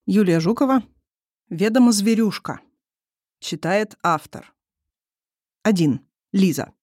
Юлия Жукова. Ведомо зверюшка. Читает автор. 1. Лиза.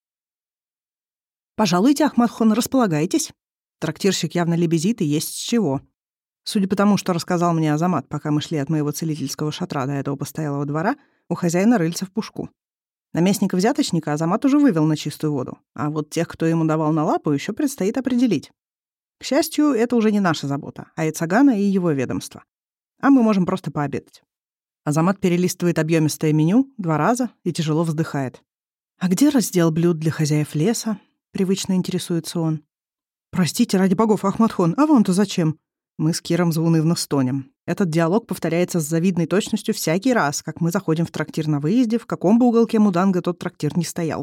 «Пожалуйте, Ахматхон, располагайтесь». Трактирщик явно лебезит, и есть с чего. Судя по тому, что рассказал мне Азамат, пока мы шли от моего целительского шатра до этого постоялого двора, у хозяина рыльца в пушку. Наместника-взяточника Азамат уже вывел на чистую воду, а вот тех, кто ему давал на лапу, еще предстоит определить. К счастью, это уже не наша забота, а Ицагана и его ведомство. А мы можем просто пообедать. Азамат перелистывает объемистое меню 2 раза и тяжело вздыхает. «А где раздел блюд для хозяев леса?» — привычно интересуется он. «Простите, ради богов, Ахматхон, а вам-то зачем?» Мы с Киром заунывно стонем. Этот диалог повторяется с завидной точностью всякий раз, как мы заходим в трактир на выезде, в каком бы уголке Муданга тот трактир не стоял.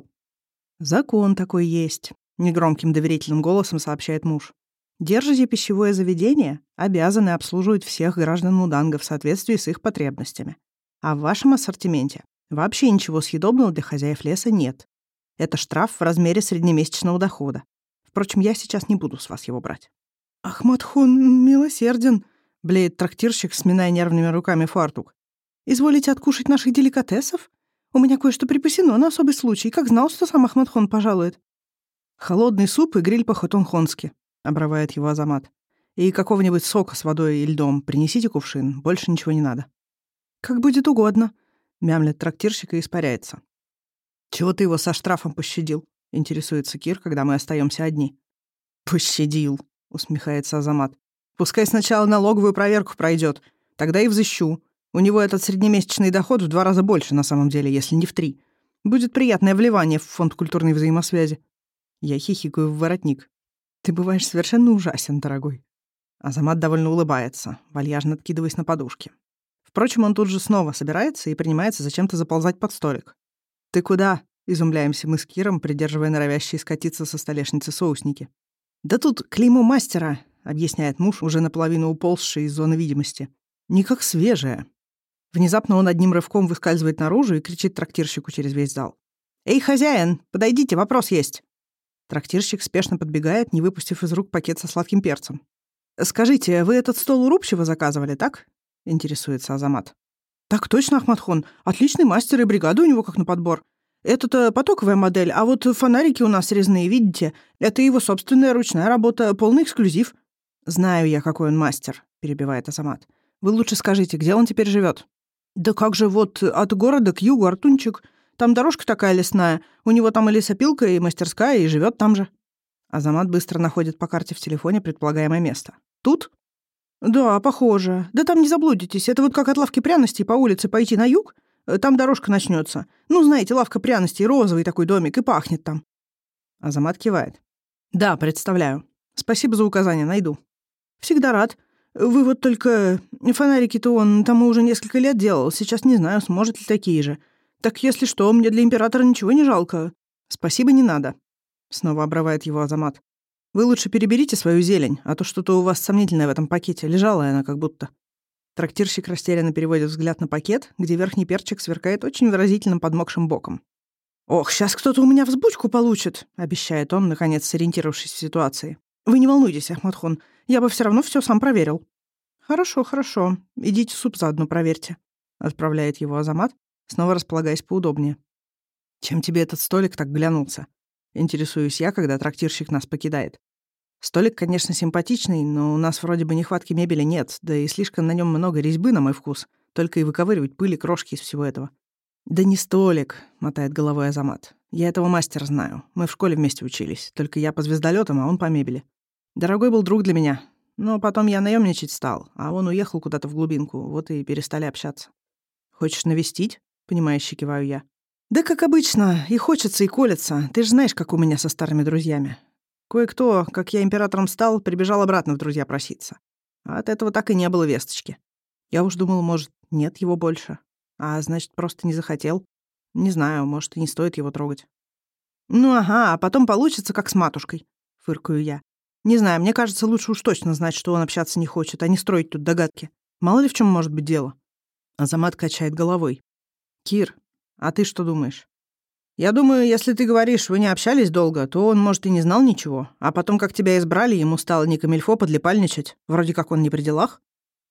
«Закон такой есть», — негромким доверительным голосом сообщает муж. «Держите пищевое заведение, обязаны обслуживать всех граждан Муданга в соответствии с их потребностями. А в вашем ассортименте вообще ничего съедобного для хозяев леса нет. Это штраф в размере среднемесячного дохода. Впрочем, я сейчас не буду с вас его брать». «Ахматхон милосерден», — блеет трактирщик, сминая нервными руками фартук. «Изволите откушать наших деликатесов? У меня кое-что припасено на особый случай, как знал, что сам Ахматхон пожалует». «Холодный суп и гриль по-хотонхонски», — обрывает его Азамат. «И какого-нибудь сока с водой и льдом принесите кувшин, больше ничего не надо». «Как будет угодно», — мямлет трактирщик и испаряется. «Чего ты его со штрафом пощадил?» — интересуется Кир, когда мы остаемся одни. «Пощадил», — усмехается Азамат. «Пускай сначала налоговую проверку пройдет, тогда и взыщу. У него этот среднемесячный доход в 2 раза больше на самом деле, если не в 3. Будет приятное вливание в фонд культурной взаимосвязи». Я хихикаю в воротник. «Ты бываешь совершенно ужасен, дорогой». Азамат довольно улыбается, вальяжно откидываясь на подушке. Впрочем, он тут же снова собирается и принимается зачем-то заползать под столик. «Ты куда?» — изумляемся мы с Киром, придерживая норовящие скатиться со столешницы соусники. «Да тут клеймо мастера», — объясняет муж, уже наполовину уползший из зоны видимости. «Не как свежее». Внезапно он одним рывком выскальзывает наружу и кричит трактирщику через весь зал. «Эй, хозяин, подойдите, вопрос есть». Трактирщик спешно подбегает, не выпустив из рук пакет со сладким перцем. «Скажите, вы этот стол у Рубчева заказывали, так?» — интересуется Азамат. «Так точно, Ахматхон. Отличный мастер, и бригада у него как на подбор. Это-то потоковая модель, а вот фонарики у нас резные, видите? Это его собственная ручная работа, полный эксклюзив». «Знаю я, какой он мастер», — перебивает Азамат. «Вы лучше скажите, где он теперь живет?» «Да как же, вот от города к югу Артунчик. Там дорожка такая лесная. У него там и лесопилка, и мастерская, и живет там же». Азамат быстро находит по карте в телефоне предполагаемое место. «Тут?» «Да, похоже. Да там не заблудитесь. Это вот как от лавки пряностей по улице пойти на юг. Там дорожка начнется. Ну, знаете, лавка пряностей, розовый такой домик, и пахнет там». Азамат кивает. «Да, представляю. Спасибо за указание, найду». «Всегда рад. Вы вот только... Фонарики-то он тому уже несколько лет делал. Сейчас не знаю, сможет ли такие же. Так если что, мне для императора ничего не жалко». «Спасибо, не надо», — снова обрывает его Азамат. «Вы лучше переберите свою зелень, а то что-то у вас сомнительное в этом пакете. Лежала она как будто». Трактирщик растерянно переводит взгляд на пакет, где верхний перчик сверкает очень выразительным подмокшим боком. «Ох, сейчас кто-то у меня взбучку получит», — обещает он, наконец сориентировавшись в ситуации. «Вы не волнуйтесь, Ахматхон, я бы все равно все сам проверил». «Хорошо, хорошо. Идите суп заодно проверьте», — отправляет его Азамат, снова располагаясь поудобнее. «Чем тебе этот столик так глянулся?» — интересуюсь я, когда трактирщик нас покидает. Столик, конечно, симпатичный, но у нас вроде бы нехватки мебели нет, да и слишком на нем много резьбы на мой вкус, только и выковыривать пыль и крошки из всего этого. «Да не столик», — мотает головой Азамат. «Я этого мастера знаю. Мы в школе вместе учились, только я по звездолетам, а он по мебели. Дорогой был друг для меня, но потом я наемничать стал, а он уехал куда-то в глубинку, вот и перестали общаться». «Хочешь навестить?» — понимающе киваю я. «Да как обычно, и хочется, и колется. Ты же знаешь, как у меня со старыми друзьями. Кое-кто, как я императором стал, прибежал обратно в друзья проситься. А от этого так и не было весточки. Я уж думал, может, нет его больше. А значит, просто не захотел. Не знаю, может, и не стоит его трогать». «Ну ага, а потом получится, как с матушкой», — фыркаю я. «Не знаю, мне кажется, лучше уж точно знать, что он общаться не хочет, а не строить тут догадки. Мало ли в чем может быть дело». Азамат качает головой. «Кир, а ты что думаешь?» «Я думаю, если ты говоришь, вы не общались долго, то он, может, и не знал ничего. А потом, как тебя избрали, ему стало не камильфо подлипальничать. Вроде как он не при делах».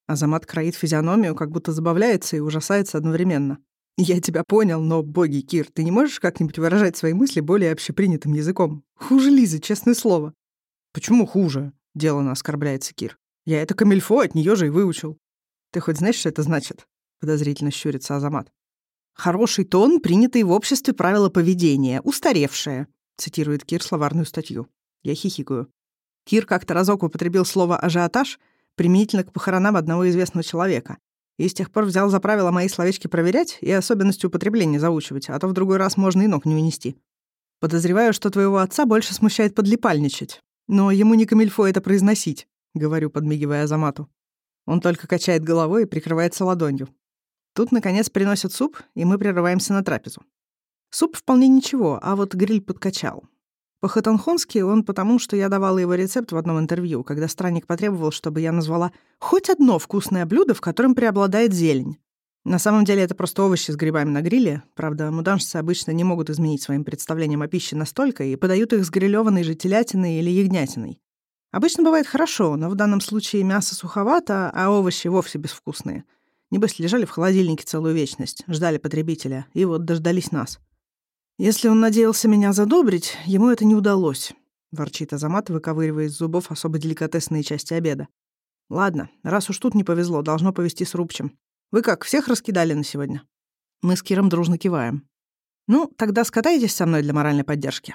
Азамат кроит физиономию, как будто забавляется и ужасается одновременно. «Я тебя понял, но, боги, Кир, ты не можешь как-нибудь выражать свои мысли более общепринятым языком? Хуже Лизы, честное слово». «Почему хуже?» — деланно оскорбляется Кир. «Я это камильфо от нее же и выучил». «Ты хоть знаешь, что это значит?» — подозрительно щурится Азамат. «Хороший тон, принятый в обществе правила поведения, устаревшее», — цитирует Кир словарную статью. Я хихикаю. Кир как-то разок употребил слово «ажиотаж» применительно к похоронам одного известного человека. И с тех пор взял за правило мои словечки проверять и особенности употребления заучивать, а то в другой раз можно и ног не унести. Подозреваю, что твоего отца больше смущает подлипальничать. Но ему не камильфо это произносить, говорю, подмигивая Азамату. Он только качает головой и прикрывается ладонью. Тут, наконец, приносят суп, и мы прерываемся на трапезу. Суп вполне ничего, а вот гриль подкачал. По-хатанхонски он потому, что я давала его рецепт в одном интервью, когда странник потребовал, чтобы я назвала хоть одно вкусное блюдо, в котором преобладает зелень. На самом деле это просто овощи с грибами на гриле. Правда, муданжцы обычно не могут изменить своим представлением о пище настолько и подают их с грилёванной же телятиной или ягнятиной. Обычно бывает хорошо, но в данном случае мясо суховато, а овощи вовсе безвкусные. Небось, лежали в холодильнике целую вечность, ждали потребителя, и вот дождались нас. «Если он надеялся меня задобрить, ему это не удалось», — ворчит Азамат, выковыривая из зубов особо деликатесные части обеда. «Ладно, раз уж тут не повезло, должно повезти с Рубчем. Вы как, всех раскидали на сегодня?» Мы с Киром дружно киваем. «Ну, тогда скатайтесь со мной для моральной поддержки».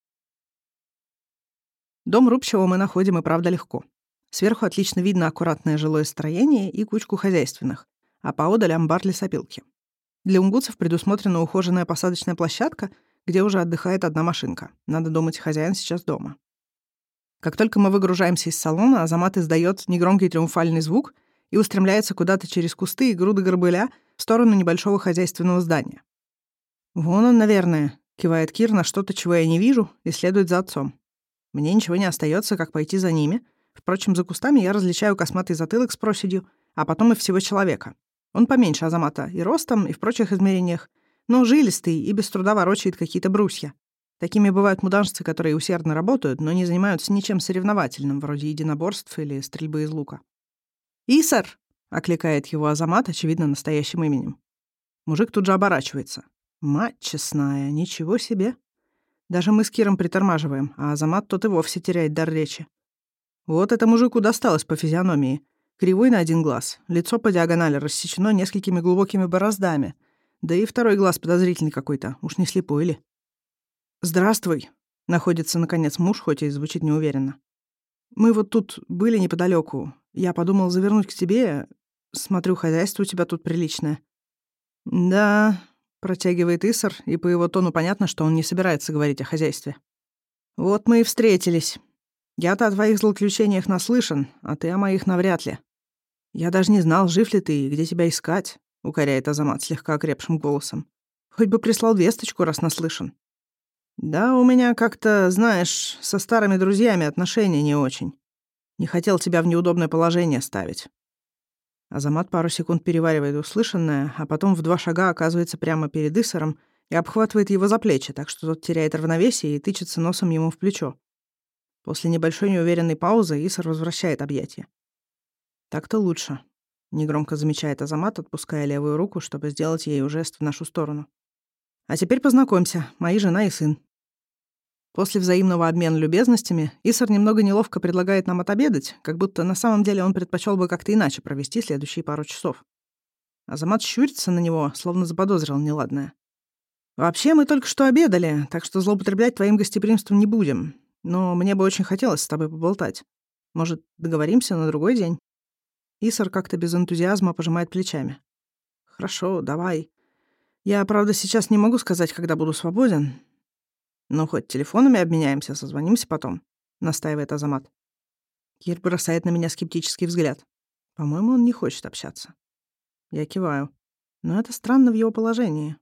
Дом Рубчева мы находим и правда легко. Сверху отлично видно аккуратное жилое строение и кучку хозяйственных, а поодаль амбар лесопилки. Для унгутцев предусмотрена ухоженная посадочная площадка, где уже отдыхает одна машинка. Надо думать, хозяин сейчас дома. Как только мы выгружаемся из салона, Азамат издает негромкий триумфальный звук и устремляется куда-то через кусты и груды горбыля в сторону небольшого хозяйственного здания. «Вон он, наверное», — кивает Кир на что-то, чего я не вижу, и следует за отцом. Мне ничего не остается, как пойти за ними. Впрочем, за кустами я различаю косматый затылок с проседью, а потом и всего человека. Он поменьше Азамата и ростом, и в прочих измерениях, но жилистый и без труда ворочает какие-то брусья. Такими бывают муданжцы, которые усердно работают, но не занимаются ничем соревновательным, вроде единоборств или стрельбы из лука. «Исар!» — окликает его Азамат, очевидно, настоящим именем. Мужик тут же оборачивается. Мать честная, ничего себе. Даже мы с Киром притормаживаем, а Азамат тот и вовсе теряет дар речи. Вот это мужику досталось по физиономии. Кривой на один глаз, лицо по диагонали рассечено несколькими глубокими бороздами. Да и второй глаз подозрительный какой-то, уж не слепой ли. «Здравствуй», — находится, наконец, муж, хоть и звучит неуверенно. «Мы вот тут были неподалеку. Я подумал завернуть к тебе. Смотрю, хозяйство у тебя тут приличное». «Да», — протягивает Исар, и по его тону понятно, что он не собирается говорить о хозяйстве. «Вот мы и встретились. Я-то о твоих злоключениях наслышан, а ты о моих навряд ли. Я даже не знал, жив ли ты и где тебя искать», — укоряет Азамат слегка окрепшим голосом. «Хоть бы прислал весточку, раз наслышан». «Да, у меня как-то, знаешь, со старыми друзьями отношения не очень. Не хотел тебя в неудобное положение ставить». Азамат пару секунд переваривает услышанное, а потом в 2 шага оказывается прямо перед Исаром и обхватывает его за плечи, так что тот теряет равновесие и тычется носом ему в плечо. После небольшой неуверенной паузы Исар возвращает объятия. «Так-то лучше», — негромко замечает Азамат, отпуская левую руку, чтобы сделать ей жест в нашу сторону. «А теперь познакомься, мои жена и сын». После взаимного обмена любезностями Исар немного неловко предлагает нам отобедать, как будто на самом деле он предпочел бы как-то иначе провести следующие пару часов. Азамат щурится на него, словно заподозрил неладное. «Вообще, мы только что обедали, так что злоупотреблять твоим гостеприимством не будем. Но мне бы очень хотелось с тобой поболтать. Может, договоримся на другой день?» Исар как-то без энтузиазма пожимает плечами. «Хорошо, давай. Я, правда, сейчас не могу сказать, когда буду свободен. Но хоть телефонами обменяемся, созвонимся потом», — настаивает Азамат. Кир бросает на меня скептический взгляд. По-моему, он не хочет общаться. Я киваю. Но это странно в его положении.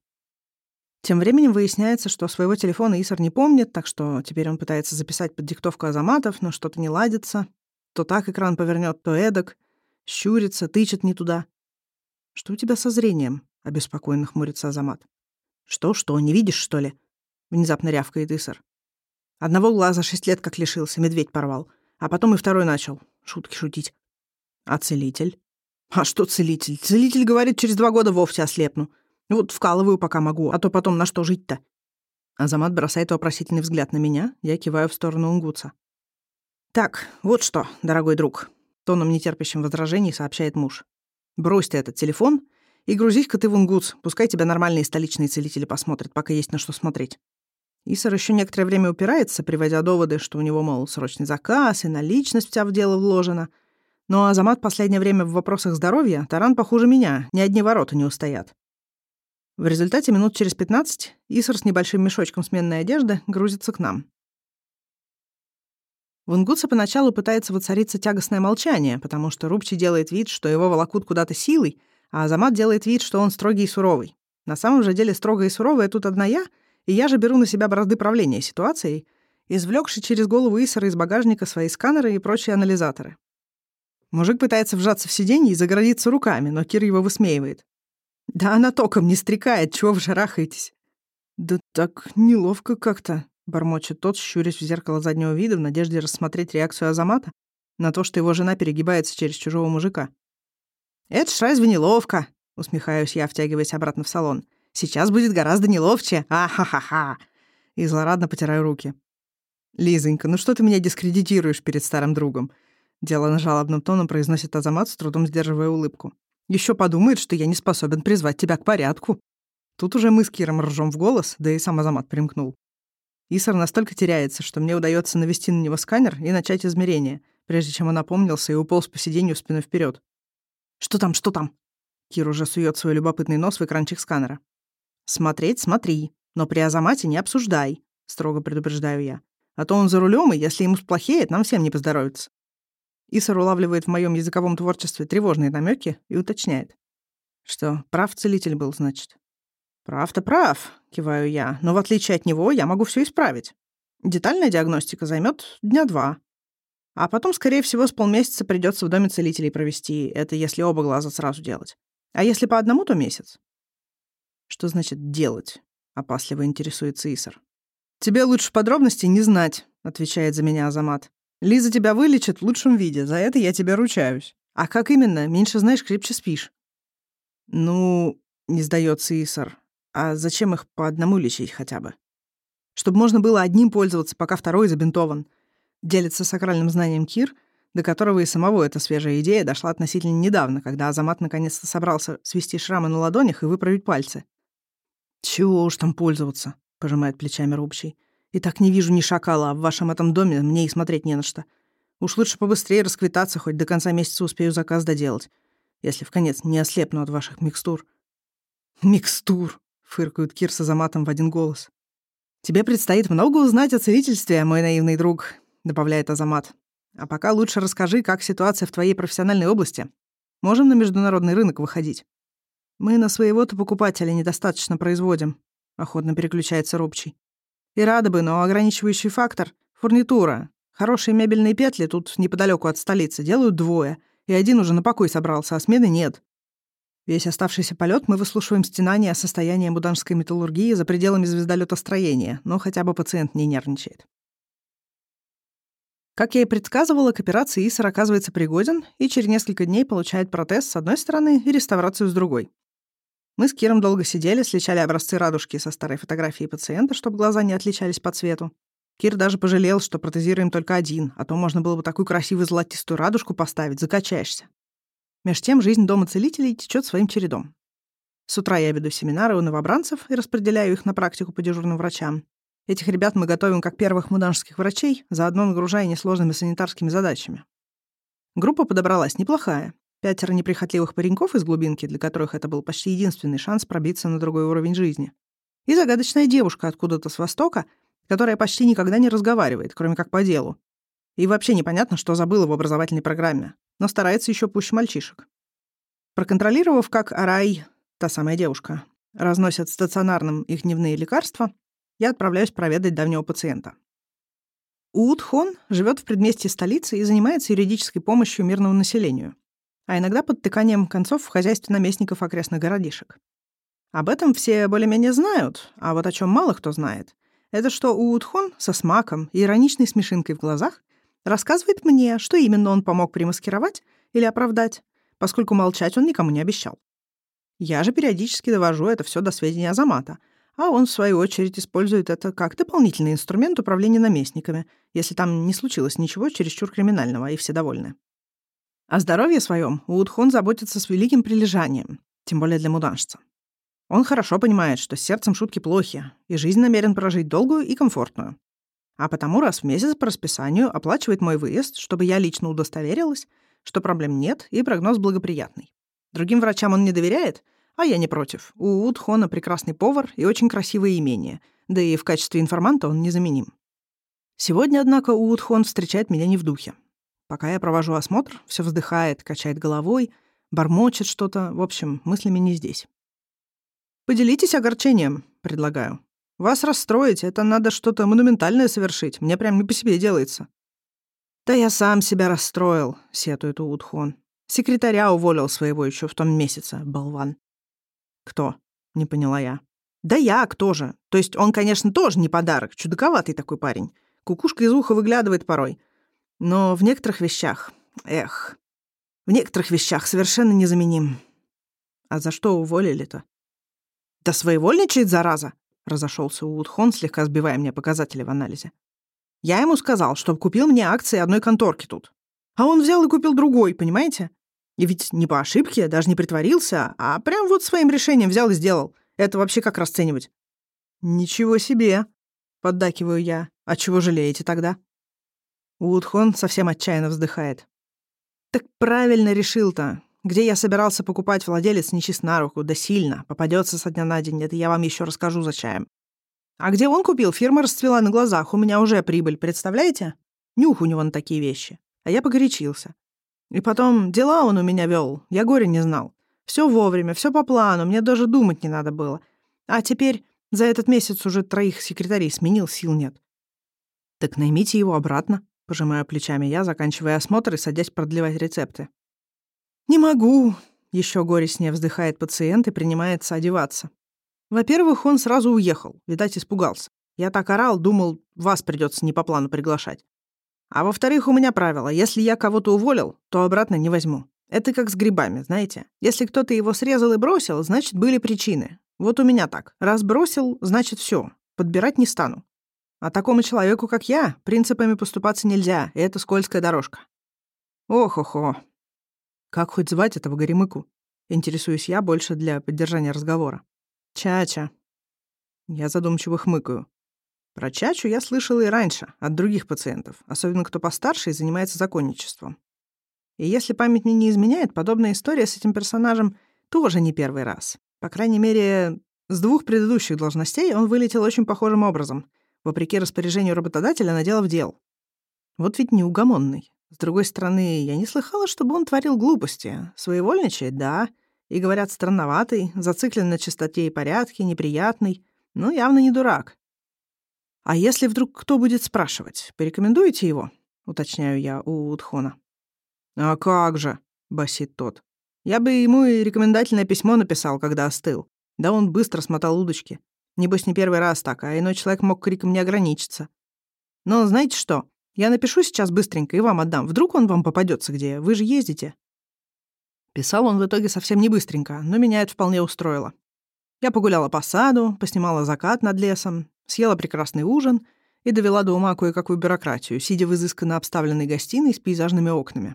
Тем временем выясняется, что своего телефона Исар не помнит, так что теперь он пытается записать под диктовку Азаматов, но что-то не ладится. То так экран повернет, то эдак. Щурится, тычет не туда. «Что у тебя со зрением?» — обеспокоенно хмурится Азамат. «Что, не видишь, что ли?» — внезапно рявкает Исар. «Одного глаза 6 лет как лишился, медведь порвал. А потом и второй начал. Шутки шутить». «А целитель?» А что целитель? Целитель говорит, через 2 года вовсе ослепну. Вот вкалываю, пока могу, а то потом на что жить-то? Азамат бросает вопросительный взгляд на меня, я киваю в сторону Унгутса. «Так, вот что, дорогой друг», — тоном нетерпящим возражений сообщает муж. «Брось ты этот телефон и грузись-ка ты в Унгутс, пускай тебя нормальные столичные целители посмотрят, пока есть на что смотреть». Исар еще некоторое время упирается, приводя доводы, что у него, мол, срочный заказ, и наличность вся в дело вложена. Но Азамат последнее время в вопросах здоровья таран похуже меня, ни одни ворота не устоят. В результате минут через 15 Исар с небольшим мешочком сменной одежды грузится к нам. В Унгутсе поначалу пытается воцариться тягостное молчание, потому что Рубчий делает вид, что его волокут куда-то силой, а Азамат делает вид, что он строгий и суровый. На самом же деле строгая и суровая тут одна я, и я же беру на себя бразды правления ситуацией, извлёкши через голову Исара из багажника свои сканеры и прочие анализаторы. Мужик пытается вжаться в сиденье и загородиться руками, но Кир его высмеивает. «Да она током не стрекает, чего вы шарахаетесь?» «Да так неловко как-то», — бормочет тот, щурясь в зеркало заднего вида в надежде рассмотреть реакцию Азамата на то, что его жена перегибается через чужого мужика. «Это ж разве неловко?» — усмехаюсь я, втягиваясь обратно в салон. «Сейчас будет гораздо неловче. А-ха-ха-ха!» И злорадно потираю руки. «Лизонька, ну что ты меня дискредитируешь перед старым другом?» Делано жалобным тоном произносит Азамат, с трудом сдерживая улыбку. «Еще подумает, что я не способен призвать тебя к порядку». Тут уже мы с Киром ржем в голос, да и сам Азамат примкнул. Исар настолько теряется, что мне удается навести на него сканер и начать измерение, прежде чем он опомнился и уполз по сиденью спиной вперед. «Что там, что там?» Кир уже сует свой любопытный нос в экранчик сканера. «Смотреть — смотри, но при Азамате не обсуждай», — строго предупреждаю я. «А то он за рулем, и если ему сплохеет, нам всем не поздоровится». Исар улавливает в моем языковом творчестве тревожные намеки и уточняет. «Что, прав целитель был, значит?» «Прав-то прав», — киваю я, «но в отличие от него я могу все исправить. Детальная диагностика займет 2 дня. А потом, скорее всего, с полмесяца придется в доме целителей провести. Это если оба глаза сразу делать. А если по одному, то месяц». «Что значит «делать»?» — опасливо интересуется Исар. «Тебе лучше подробностей не знать», — отвечает за меня Азамат. «Лиза тебя вылечит в лучшем виде, за это я тебе ручаюсь. А как именно, меньше знаешь, крепче спишь». «Ну, — не сдается Исар, — а зачем их по одному лечить хотя бы? Чтобы можно было одним пользоваться, пока второй забинтован». Делится сакральным знанием Кир, до которого и самого эта свежая идея дошла относительно недавно, когда Азамат наконец-то собрался свести шрамы на ладонях и выправить пальцы. «Чего уж там пользоваться?» — пожимает плечами Рубчий. «И так не вижу ни шакала, а в вашем этом доме мне и смотреть не на что. Уж лучше побыстрее расквитаться, хоть до конца месяца успею заказ доделать, если вконец не ослепну от ваших микстур». «Микстур!» — фыркают Кир с Азаматом в один голос. «Тебе предстоит много узнать о целительстве, мой наивный друг», — добавляет Азамат. «А пока лучше расскажи, как ситуация в твоей профессиональной области. Можем на международный рынок выходить?» «Мы на своего-то покупателя недостаточно производим», — охотно переключается Рубчий. «И рады бы, но ограничивающий фактор — фурнитура. Хорошие мебельные петли тут неподалеку от столицы делают 2, и один уже на покой собрался, а смены нет. Весь оставшийся полет мы выслушиваем стенания о состоянии буданской металлургии за пределами звездолетостроения, но хотя бы пациент не нервничает». Как я и предсказывала, к операции Исар оказывается пригоден и через несколько дней получает протез с одной стороны и реставрацию с другой. Мы с Киром долго сидели, сличали образцы радужки со старой фотографией пациента, чтобы глаза не отличались по цвету. Кир даже пожалел, что протезируем только один, а то можно было бы такую красивую золотистую радужку поставить, закачаешься. Меж тем жизнь дома целителей течет своим чередом. С утра я веду семинары у новобранцев и распределяю их на практику по дежурным врачам. Этих ребят мы готовим как первых муданжских врачей, заодно нагружая несложными санитарскими задачами. Группа подобралась неплохая. 5 неприхотливых пареньков из глубинки, для которых это был почти единственный шанс пробиться на другой уровень жизни. И загадочная девушка откуда-то с Востока, которая почти никогда не разговаривает, кроме как по делу. И вообще непонятно, что забыла в образовательной программе, но старается еще пуще мальчишек. Проконтролировав, как Арай, та самая девушка, разносят стационарным их дневные лекарства, я отправляюсь проведать давнего пациента. Уут-хон живет в предместье столицы и занимается юридической помощью мирному населению, а иногда подтыканием концов в хозяйстве наместников окрестных городишек. Об этом все более-менее знают, а вот о чем мало кто знает, это что Уут-хон со смаком и ироничной смешинкой в глазах рассказывает мне, что именно он помог примаскировать или оправдать поскольку молчать он никому не обещал. Я же периодически довожу это все до сведения Азамата, а он, в свою очередь, использует это как дополнительный инструмент управления наместниками, если там не случилось ничего чересчур криминального, и все довольны. О здоровье своем Уудхон заботится с великим прилежанием, тем более для муданжца. Он хорошо понимает, что с сердцем шутки плохи, и жизнь намерен прожить долгую и комфортную. А потому раз в месяц по расписанию оплачивает мой выезд, чтобы я лично удостоверилась, что проблем нет и прогноз благоприятный. Другим врачам он не доверяет, а я не против. У Уудхона прекрасный повар и очень красивое имение, да и в качестве информанта он незаменим. Сегодня, однако, Уудхон встречает меня не в духе. Пока я провожу осмотр, все вздыхает, качает головой, бормочет что-то, в общем, мыслями не здесь. «Поделитесь огорчением», — предлагаю. «Вас расстроить, это надо что-то монументальное совершить, мне прям не по себе делается». «Да я сам себя расстроил», — сетует Уудхон. «Секретаря уволил своего еще в том месяце, болван». «Кто?» — не поняла я. «Да я, кто же? То есть он, конечно, тоже не подарок, чудаковатый такой парень. Кукушка из уха выглядывает порой. Но в некоторых вещах, в некоторых вещах совершенно незаменим». «А за что уволили-то?» «Да своевольничает, зараза!» — разошелся Уудхон, слегка сбивая мне показатели в анализе. «Я ему сказал, чтобы купил мне акции одной конторки тут. А он взял и купил другой, понимаете? И ведь не по ошибке, даже не притворился, а прям вот своим решением взял и сделал. Это вообще как расценивать?» «Ничего себе!» — поддакиваю я. «А чего жалеете тогда?» Уудхон совсем отчаянно вздыхает. «Так правильно решил-то. Где я собирался покупать, владелец нечист на руку, да сильно. Попадется со дня на день, это я вам еще расскажу за чаем. А где он купил, фирма расцвела на глазах, у меня уже прибыль, представляете? Нюх у него на такие вещи. А я погорячился. И потом, дела он у меня вел, я горя не знал. Все вовремя, все по плану, мне даже думать не надо было. А теперь за этот месяц уже 3 секретарей сменил, сил нет». «Так наймите его обратно», — пожимаю плечами я, заканчивая осмотр и садясь продлевать рецепты. «Не могу», — еще горестнее вздыхает пациент и принимается одеваться. «Во-первых, он сразу уехал, видать, испугался. Я так орал, думал, вас придется не по плану приглашать. А во-вторых, у меня правило, если я кого-то уволил, то обратно не возьму. Это как с грибами, знаете. Если кто-то его срезал и бросил, значит, были причины. Вот у меня так. Раз бросил, значит, все. Подбирать не стану. А такому человеку, как я, принципами поступаться нельзя, и это скользкая дорожка». «Ох-охо. Как хоть звать этого горемыку?» Интересуюсь я больше для поддержания разговора. «Чача». Я задумчиво хмыкаю. Про Чачу я слышала и раньше, от других пациентов, особенно кто постарше и занимается законничеством. И если память мне не изменяет, подобная история с этим персонажем тоже не первый раз. По крайней мере, с 2 предыдущих должностей он вылетел очень похожим образом, вопреки распоряжению работодателя наделав дел. Вот ведь неугомонный. С другой стороны, я не слыхала, чтобы он творил глупости. Своевольничает, да. И, говорят, странноватый, зациклен на чистоте и порядке, неприятный. Ну, явно не дурак. «А если вдруг кто будет спрашивать, порекомендуете его?» — уточняю я у Уудхона. «А как же?» — басит тот. «Я бы ему и рекомендательное письмо написал, когда остыл. Да он быстро смотал удочки. Небось, не первый раз так, а иной человек мог криком не ограничиться. Но знаете что? Я напишу сейчас быстренько и вам отдам. Вдруг он вам попадется где? Вы же ездите». Писал он в итоге совсем не быстренько, но меня это вполне устроило. Я погуляла по саду, поснимала закат над лесом, съела прекрасный ужин и довела до ума кое-какую бюрократию, сидя в изысканно обставленной гостиной с пейзажными окнами.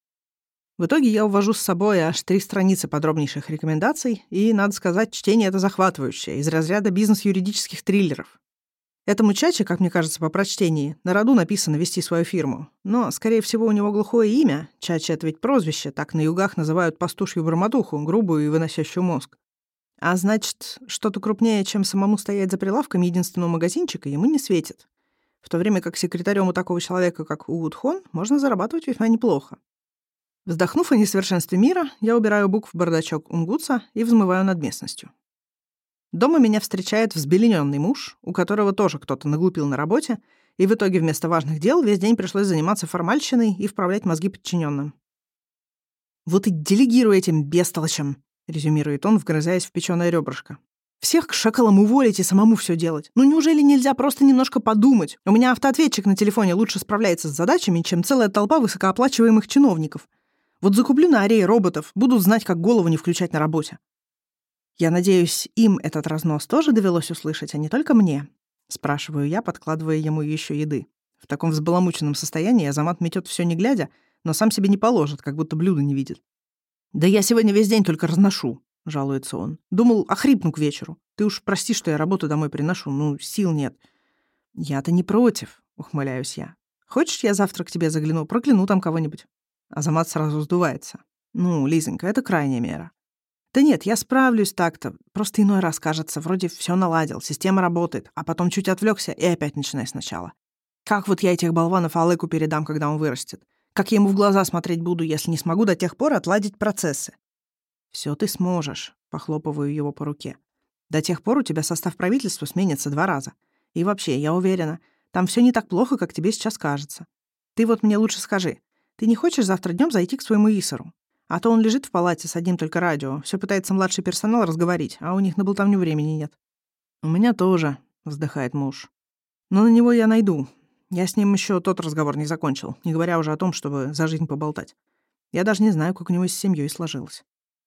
В итоге я увожу с собой аж 3 страницы подробнейших рекомендаций, и, надо сказать, чтение это захватывающее, из разряда бизнес-юридических триллеров. Этому Чаче, как мне кажется по прочтении, на роду написано вести свою фирму. Но, скорее всего, у него глухое имя. Чаче — это ведь прозвище, так на югах называют пастушью бормотуху, грубую и выносящую мозг. А значит, что-то крупнее, чем самому стоять за прилавком единственного магазинчика, ему не светит. В то время как секретарем у такого человека, как Уудхон, можно зарабатывать весьма неплохо. Вздохнув о несовершенстве мира, я убираю букв в бардачок Унгутса и взмываю над местностью. Дома меня встречает взбеленённый муж, у которого тоже кто-то наглупил на работе, и в итоге вместо важных дел весь день пришлось заниматься формальщиной и вправлять мозги подчиненным. «Вот и делегируй этим бестолочам», — резюмирует он, вгрызаясь в печёное ребрышко. «Всех к шакалам уволить и самому все делать. Ну неужели нельзя просто немножко подумать? У меня автоответчик на телефоне лучше справляется с задачами, чем целая толпа высокооплачиваемых чиновников. Вот закуплю на Арее роботов, будут знать, как голову не включать на работе. Я надеюсь, им этот разнос тоже довелось услышать, а не только мне. Спрашиваю я, подкладывая ему еще еды. В таком взбаламученном состоянии Азамат метет все не глядя, но сам себе не положит, как будто блюда не видит. «Да я сегодня весь день только разношу», — жалуется он. «Думал, охрипну к вечеру. Ты уж прости, что я работу домой приношу. Ну, сил нет». «Я-то не против», — ухмыляюсь я. «Хочешь, я завтра к тебе загляну, прокляну там кого-нибудь?» Азамат сразу сдувается. «Ну, Лизонька, это крайняя мера». «Да нет, я справлюсь так-то. Просто иной раз кажется, вроде все наладил, система работает, а потом чуть отвлекся и опять начинай сначала. Как вот я этих болванов Алыку передам, когда он вырастет? Как я ему в глаза смотреть буду, если не смогу до тех пор отладить процессы?» «Все ты сможешь», — похлопываю его по руке. «До тех пор у тебя состав правительства сменится 2 раза. И вообще, я уверена, там все не так плохо, как тебе сейчас кажется. Ты вот мне лучше скажи, ты не хочешь завтра днем зайти к своему Исару? А то он лежит в палате с одним только радио, все пытается младший персонал разговорить, а у них на болтовню времени нет». «У меня тоже», — вздыхает муж. «Но на него я найду. Я с ним еще тот разговор не закончил, не говоря уже о том, чтобы за жизнь поболтать. Я даже не знаю, как у него с семьей сложилось».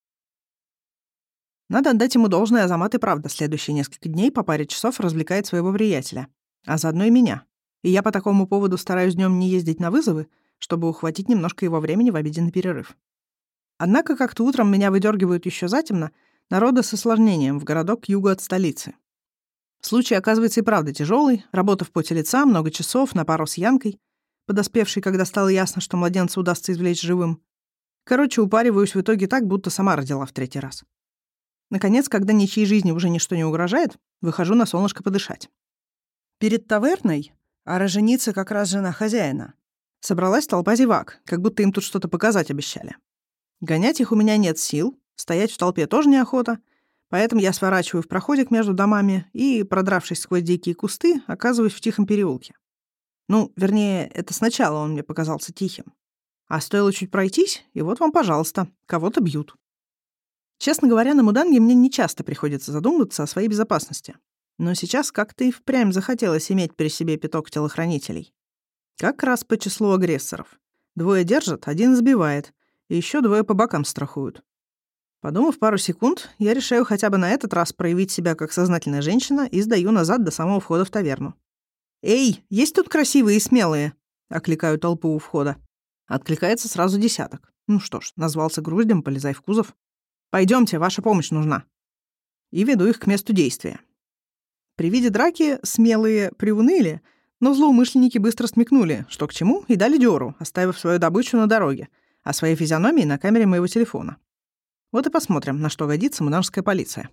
Надо отдать ему должное, Азамат и правда следующие несколько дней по паре часов развлекает своего приятеля, а заодно и меня. И я по такому поводу стараюсь днем не ездить на вызовы, чтобы ухватить немножко его времени в обеденный перерыв. Однако как-то утром меня выдергивают еще затемно на роды с осложнением в городок к югу от столицы. Случай оказывается и правда тяжелый, работа в поте лица, много часов, на пару с Янкой, подоспевшей, когда стало ясно, что младенца удастся извлечь живым. Короче, упариваюсь в итоге так, будто сама родила в 3-й раз. Наконец, когда ничьей жизни уже ничто не угрожает, выхожу на солнышко подышать. Перед таверной, а роженица как раз жена хозяина, собралась толпа зевак, как будто им тут что-то показать обещали. Гонять их у меня нет сил, стоять в толпе тоже неохота, поэтому я сворачиваю в проходик между домами и, продравшись сквозь дикие кусты, оказываюсь в тихом переулке. Ну, вернее, это сначала он мне показался тихим. А стоило чуть пройтись, и вот вам, пожалуйста, кого-то бьют. Честно говоря, на Муданге мне нечасто приходится задумываться о своей безопасности. Но сейчас как-то и впрямь захотелось иметь при себе пяток телохранителей. Как раз по числу агрессоров. 2 держат, 1 сбивает, и еще 2 по бокам страхуют. Подумав пару секунд, я решаю хотя бы на этот раз проявить себя как сознательная женщина и сдаю назад до самого входа в таверну. «Эй, есть тут красивые и смелые?» — окликаю толпу у входа. Откликается сразу десяток. Ну что ж, назвался груздем, полезай в кузов. «Пойдемте, ваша помощь нужна». И веду их к месту действия. При виде драки смелые приуныли, но злоумышленники быстро смекнули, что к чему, и дали дёру, оставив свою добычу на дороге, а свои физиономии на камере моего телефона. Вот и посмотрим, на что годится муданжская полиция.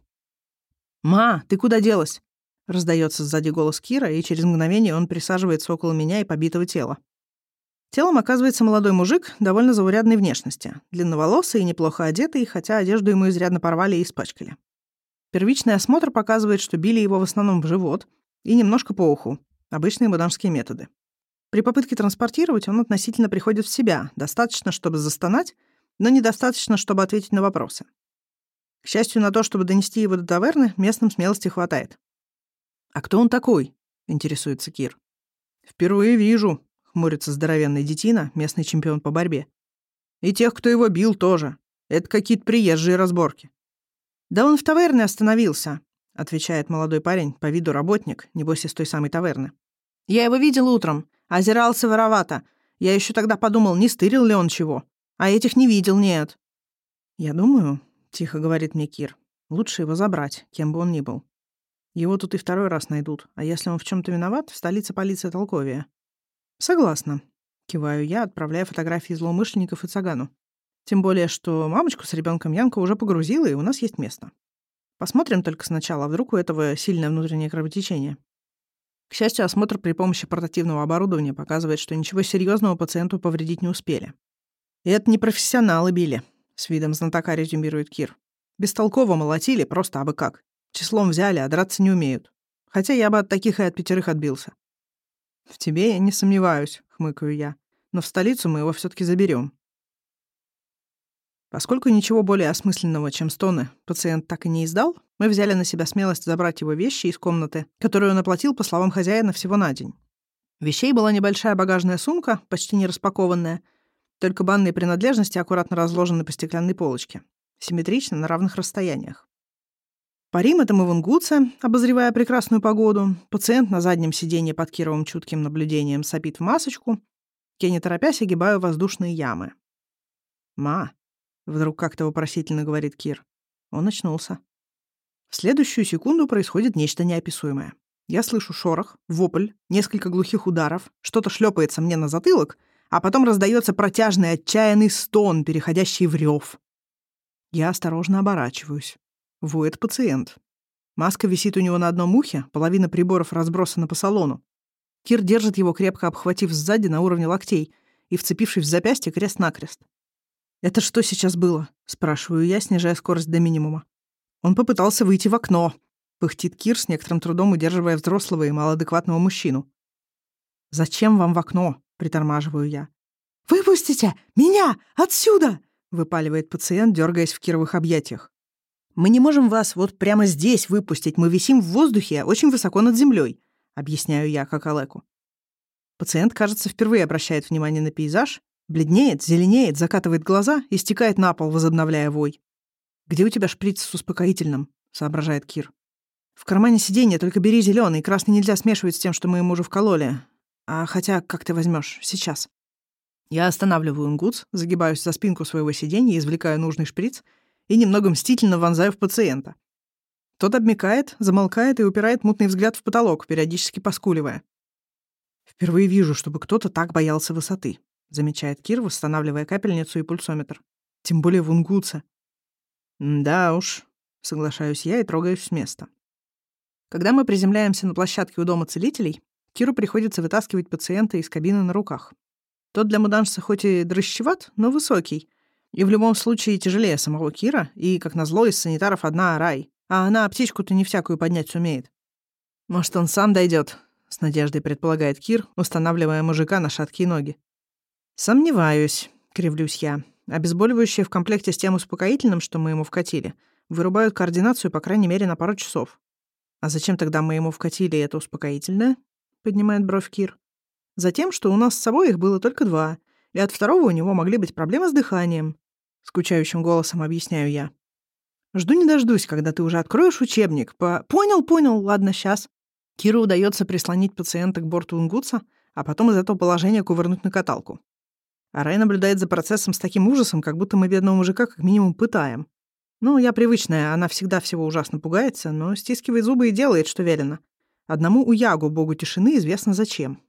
«Ма, ты куда делась?» — раздается сзади голос Кира, и через мгновение он присаживается около меня и побитого тела. Телом оказывается молодой мужик довольно заурядной внешности, длинноволосый и неплохо одетый, хотя одежду ему изрядно порвали и испачкали. Первичный осмотр показывает, что били его в основном в живот и немножко по уху. Обычные муданжские методы. При попытке транспортировать он относительно приходит в себя, достаточно, чтобы застонать, но недостаточно, чтобы ответить на вопросы. К счастью, на то, чтобы донести его до таверны, местным смелости хватает. «А кто он такой?» — интересуется Кир. «Впервые вижу», — хмурится здоровенный детина, местный чемпион по борьбе. «И тех, кто его бил, тоже. Это какие-то приезжие разборки». «Да он в таверне остановился», — отвечает молодой парень, по виду работник, небось из той самой таверны. «Я его видел утром, озирался воровато. Я еще тогда подумал, не стырил ли он чего. А этих не видел, нет». «Я думаю», — тихо говорит мне Кир, — «лучше его забрать, кем бы он ни был. Его тут и 2-й раз найдут, а если он в чем-то виноват, в столице полиция толковее». «Согласна», — киваю я, отправляя фотографии злоумышленников и Цагану. Тем более, что мамочку с ребенком Янка уже погрузила, и у нас есть место. Посмотрим только сначала, вдруг у этого сильное внутреннее кровотечение. К счастью, осмотр при помощи портативного оборудования показывает, что ничего серьезного пациенту повредить не успели. «И это не профессионалы били», — с видом знатока резюмирует Кир. «Бестолково молотили, просто абы как. Числом взяли, а драться не умеют. Хотя я бы от таких и от 5 отбился». «В тебе я не сомневаюсь», — хмыкаю я. «Но в столицу мы его все-таки заберем». Поскольку ничего более осмысленного, чем стоны, пациент так и не издал, мы взяли на себя смелость забрать его вещи из комнаты, которую он оплатил, по словам хозяина, всего на день. Вещей была небольшая багажная сумка, почти не распакованная, Только банные принадлежности аккуратно разложены по стеклянной полочке. Симметрично, на равных расстояниях. Парим это мы в Ингутце, обозревая прекрасную погоду. Пациент на заднем сиденье под Кировым чутким наблюдением сопит в масочку. Я, не торопясь, огибаю воздушные ямы. «Ма», — вдруг как-то вопросительно говорит Кир. Он очнулся. В следующую секунду происходит нечто неописуемое. Я слышу шорох, вопль, несколько глухих ударов, что-то шлепается мне на затылок, а потом раздается протяжный отчаянный стон, переходящий в рев. Я осторожно оборачиваюсь. Воет пациент. Маска висит у него на одном ухе, половина приборов разбросана по салону. Кир держит его, крепко обхватив сзади на уровне локтей и вцепившись в запястье крест-накрест. «Это что сейчас было?» — спрашиваю я, снижая скорость до минимума. «Он попытался выйти в окно», — пыхтит Кир, с некоторым трудом удерживая взрослого и малоадекватного мужчину. «Зачем вам в окно?» — притормаживаю я. «Выпустите меня отсюда!» — выпаливает пациент, дергаясь в Кировых объятиях. «Мы не можем вас вот прямо здесь выпустить. Мы висим в воздухе очень высоко над землей», — объясняю я как Олеку. Пациент, кажется, впервые обращает внимание на пейзаж, бледнеет, зеленеет, закатывает глаза и стекает на пол, возобновляя вой. «Где у тебя шприц с успокоительным?» — соображает Кир. «В кармане сиденья, только бери зеленый, красный нельзя смешивать с тем, что мы ему уже вкололи. А хотя, как ты возьмешь? Сейчас». Я останавливаю Ингутс, загибаюсь за спинку своего сиденья, извлекаю нужный шприц и немного мстительно вонзаю в пациента. Тот обмякает, замолкает и упирает мутный взгляд в потолок, периодически поскуливая. «Впервые вижу, чтобы кто-то так боялся высоты», — замечает Кир, восстанавливая капельницу и пульсометр. «Тем более в Ингутсе». «Да уж», — соглашаюсь я и трогаюсь с места. Когда мы приземляемся на площадке у дома целителей, Киру приходится вытаскивать пациента из кабины на руках. Тот для муданжца хоть и дрыщеват, но высокий. И в любом случае тяжелее самого Кира, и, как назло, из санитаров одна Арай. А она птичку-то не всякую поднять сумеет. «Может, он сам дойдет?» — с надеждой предполагает Кир, устанавливая мужика на шаткие ноги. «Сомневаюсь», — кривлюсь я. Обезболивающие в комплекте с тем успокоительным, что мы ему вкатили, вырубают координацию, по крайней мере, на пару часов. «А зачем тогда мы ему вкатили это успокоительное?» — поднимает бровь Кир. «Затем, что у нас с собой их было только 2, и от второго у него могли быть проблемы с дыханием», — скучающим голосом объясняю я. «Жду не дождусь, когда ты уже откроешь учебник по...» «Понял, ладно, сейчас». Киру удается прислонить пациента к борту Ингутса, а потом из этого положения кувырнуть на каталку. А Рэй наблюдает за процессом с таким ужасом, как будто мы бедного мужика как минимум пытаем. Ну, я привычная, она всегда всего ужасно пугается, но стискивает зубы и делает, что велено. Одному Уягу, богу тишины, известно зачем.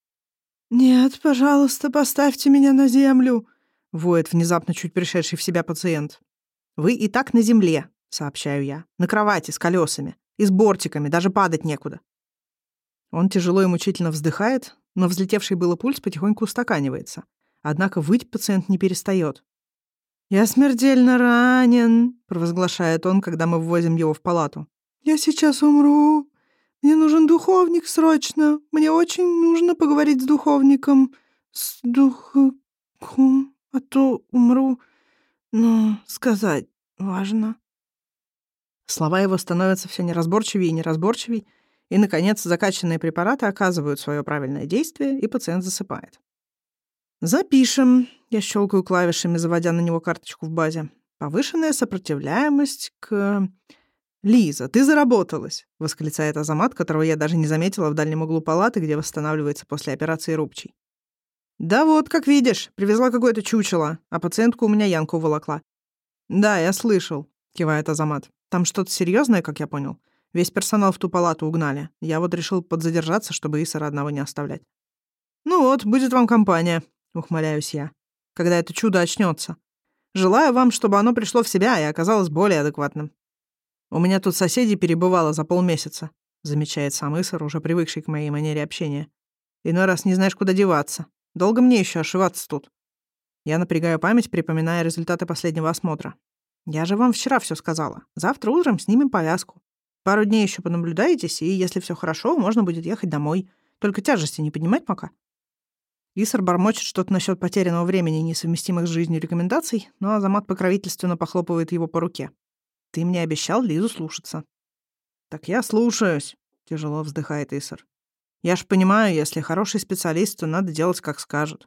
«Нет, пожалуйста, поставьте меня на землю», — воет внезапно чуть пришедший в себя пациент. «Вы и так на земле», — сообщаю я, — «на кровати с колесами и с бортиками, даже падать некуда». Он тяжело и мучительно вздыхает, но взлетевший было пульс потихоньку устаканивается. Однако выть пациент не перестает. «Я смертельно ранен», — провозглашает он, когда мы ввозим его в палату. «Я сейчас умру. Мне нужен духовник срочно. Мне очень нужно поговорить с духовником. С духом, а то умру. Но сказать важно». Слова его становятся все неразборчивее и неразборчивей, и, наконец, закачанные препараты оказывают свое правильное действие, и пациент засыпает. «Запишем», — я щелкаю клавишами, заводя на него карточку в базе. «Повышенная сопротивляемость к...» «Лиза, ты заработалась!» — восклицает Азамат, которого я даже не заметила в дальнем углу палаты, где восстанавливается после операции рубчий. «Да вот, как видишь, привезла какое-то чучело, а пациентку у меня Янка уволокла». «Да, я слышал», — кивает Азамат. «Там что-то серьезное, как я понял. Весь персонал в ту палату угнали. Я вот решил подзадержаться, чтобы Исара одного не оставлять». «Ну вот, будет вам компания», — ухмыляюсь я, «когда это чудо очнется. Желаю вам, чтобы оно пришло в себя и оказалось более адекватным». «У меня тут соседей перебывало за полмесяца», — замечает сам Исар, уже привыкший к моей манере общения. «Иной раз не знаешь, куда деваться. Долго мне еще ошиваться тут?» Я напрягаю память, припоминая результаты последнего осмотра. «Я же вам вчера все сказала. Завтра утром снимем повязку. Пару дней еще понаблюдаетесь, и если все хорошо, можно будет ехать домой. Только тяжести не поднимать пока». Исар бормочет что-то насчет потерянного времени и несовместимых с жизнью рекомендаций, но Азамат покровительственно похлопывает его по руке. «Ты мне обещал Лизу слушаться». «Так я слушаюсь», — тяжело вздыхает Исар. «Я ж понимаю, если хороший специалист, то надо делать, как скажут.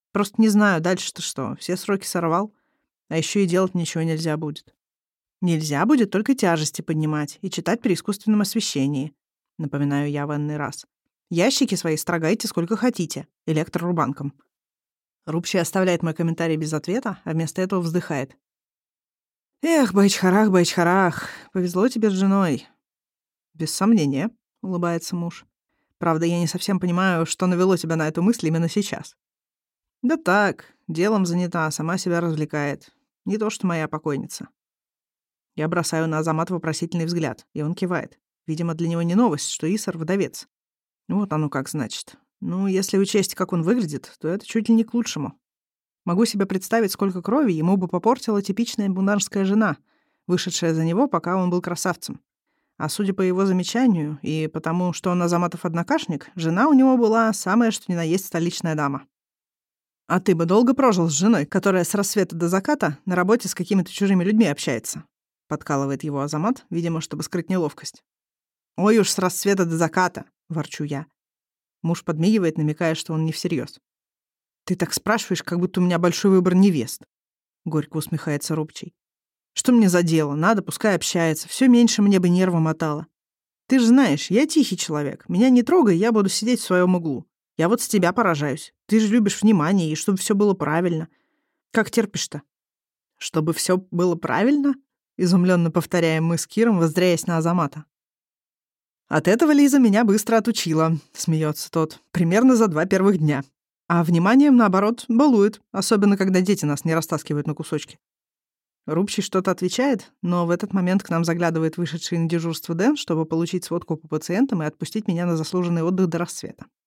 Просто не знаю, дальше-то что. Все сроки сорвал, а еще и делать ничего нельзя будет. Нельзя будет только тяжести поднимать и читать при искусственном освещении, напоминаю я в энный раз. Ящики свои строгайте сколько хотите, электрорубанком. Рубчий оставляет мой комментарий без ответа, а вместо этого вздыхает. «Эх, Байчхарах, Байчхарах, повезло тебе с женой». «Без сомнения», — улыбается муж. «Правда, я не совсем понимаю, что навело тебя на эту мысль именно сейчас». «Да так, делом занята, сама себя развлекает. Не то что моя покойница». Я бросаю на Азамат вопросительный взгляд, и он кивает. Видимо, для него не новость, что Исар — вдовец. Вот оно как значит. Ну, если учесть, как он выглядит, то это чуть ли не к лучшему. Могу себе представить, сколько крови ему бы попортила типичная бунарская жена, вышедшая за него, пока он был красавцем. А судя по его замечанию и потому, что он Азаматов однокашник, жена у него была самая что ни на есть столичная дама. «А ты бы долго прожил с женой, которая с рассвета до заката на работе с какими-то чужими людьми общается?» — подкалывает его Азамат, видимо, чтобы скрыть неловкость. «Ой уж с рассвета до заката!» — ворчу я. Муж подмигивает, намекая, что он не всерьез. «Ты так спрашиваешь, как будто у меня большой выбор невест», — горько усмехается Рубчий. «Что мне за дело? Надо, пускай общается. Все меньше мне бы нервы мотало. Ты же знаешь, я тихий человек. Меня не трогай, я буду сидеть в своем углу. Я вот с тебя поражаюсь. Ты же любишь внимание, и чтобы все было правильно. Как терпишь-то?» «Чтобы все было правильно?» — изумленно повторяем мы с Киром, воззряясь на Азамата. «От этого Лиза меня быстро отучила», — смеется тот, «примерно за 2 первых дня. А вниманием, наоборот, балует, особенно когда дети нас не растаскивают на кусочки». Рубчий что-то отвечает, но в этот момент к нам заглядывает вышедший на дежурство Дэн, чтобы получить сводку по пациентам и отпустить меня на заслуженный отдых до рассвета.